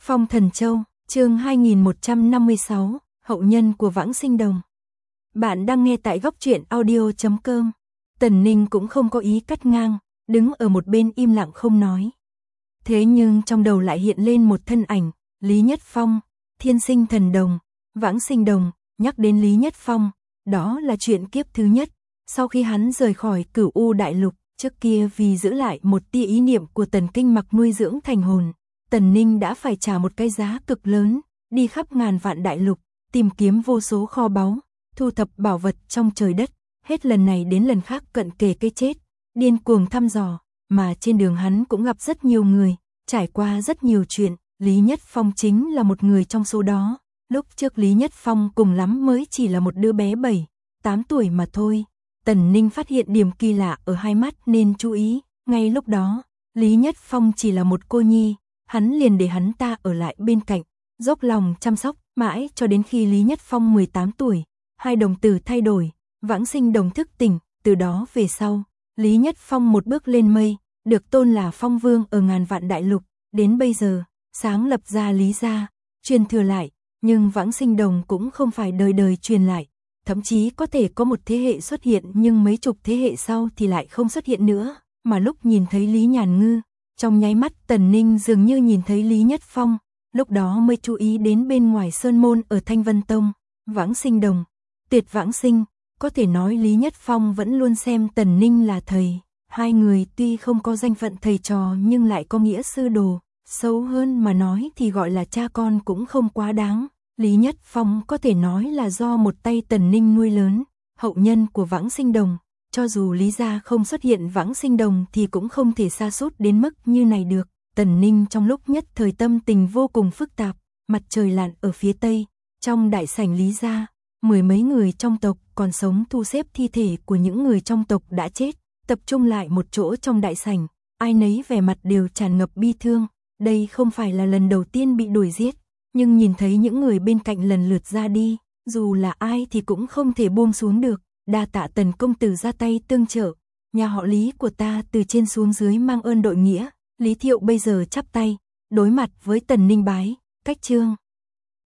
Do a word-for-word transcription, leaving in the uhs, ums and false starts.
Phong Thần Châu, chương hai nghìn một trăm năm mươi sáu, hậu nhân của Vãng Sinh Đồng. Bạn đang nghe tại góc truyện audio chấm com. Tần Ninh cũng không có ý cắt ngang, đứng ở một bên im lặng không nói. Thế nhưng trong đầu lại hiện lên một thân ảnh, Lý Nhất Phong, thiên sinh thần đồng, Vãng Sinh Đồng. Nhắc đến Lý Nhất Phong, đó là chuyện kiếp thứ nhất. Sau khi hắn rời khỏi Cửu U Đại Lục, trước kia vì giữ lại một tia ý niệm của Tần Kinh Mặc nuôi dưỡng thành hồn, Tần Ninh đã phải trả một cái giá cực lớn, đi khắp ngàn vạn đại lục, tìm kiếm vô số kho báu, thu thập bảo vật trong trời đất, hết lần này đến lần khác cận kề cái chết, điên cuồng thăm dò, mà trên đường hắn cũng gặp rất nhiều người, trải qua rất nhiều chuyện, Lý Nhất Phong chính là một người trong số đó. Lúc trước Lý Nhất Phong cùng lắm mới chỉ là một đứa bé bảy, tám tuổi mà thôi. Tần Ninh phát hiện điểm kỳ lạ ở hai mắt nên chú ý, ngay lúc đó, Lý Nhất Phong chỉ là một cô nhi, hắn liền để hắn ta ở lại bên cạnh, dốc lòng chăm sóc, mãi cho đến khi Lý Nhất Phong mười tám tuổi, hai đồng tử thay đổi, Vãng Sinh Đồng thức tỉnh, từ đó về sau, Lý Nhất Phong một bước lên mây, được tôn là Phong Vương ở ngàn vạn đại lục, đến bây giờ, sáng lập ra Lý gia, truyền thừa lại, nhưng Vãng Sinh Đồng cũng không phải đời đời truyền lại, thậm chí có thể có một thế hệ xuất hiện nhưng mấy chục thế hệ sau thì lại không xuất hiện nữa, mà lúc nhìn thấy Lý Nhàn Ngư, trong nháy mắt Tần Ninh dường như nhìn thấy Lý Nhất Phong, lúc đó mới chú ý đến bên ngoài sơn môn ở Thanh Vân Tông, Vãng Sinh Đồng, Tuyệt Vãng Sinh, có thể nói Lý Nhất Phong vẫn luôn xem Tần Ninh là thầy, hai người tuy không có danh phận thầy trò nhưng lại có nghĩa sư đồ, sâu hơn mà nói thì gọi là cha con cũng không quá đáng. Lý Nhất Phong có thể nói là do một tay Tần Ninh nuôi lớn, hậu nhân của Vãng Sinh Đồng, cho dù Lý gia không xuất hiện Vãng Sinh Đồng thì cũng không thể sa sút đến mức như này được. Tần Ninh trong lúc nhất thời tâm tình vô cùng phức tạp, mặt trời lặn ở phía tây, trong đại sảnh Lý gia, mười mấy người trong tộc còn sống thu xếp thi thể của những người trong tộc đã chết, tập trung lại một chỗ trong đại sảnh, ai nấy vẻ mặt đều tràn ngập bi thương, đây không phải là lần đầu tiên bị đuổi giết. Nhưng nhìn thấy những người bên cạnh lần lượt ra đi, dù là ai thì cũng không thể buông xuống được, đa tạ Tần công tử ra tay tương trợ, nhà họ Lý của ta từ trên xuống dưới mang ơn đội nghĩa. Lý Thiệu bây giờ chắp tay, đối mặt với Tần Ninh bái, cách trương.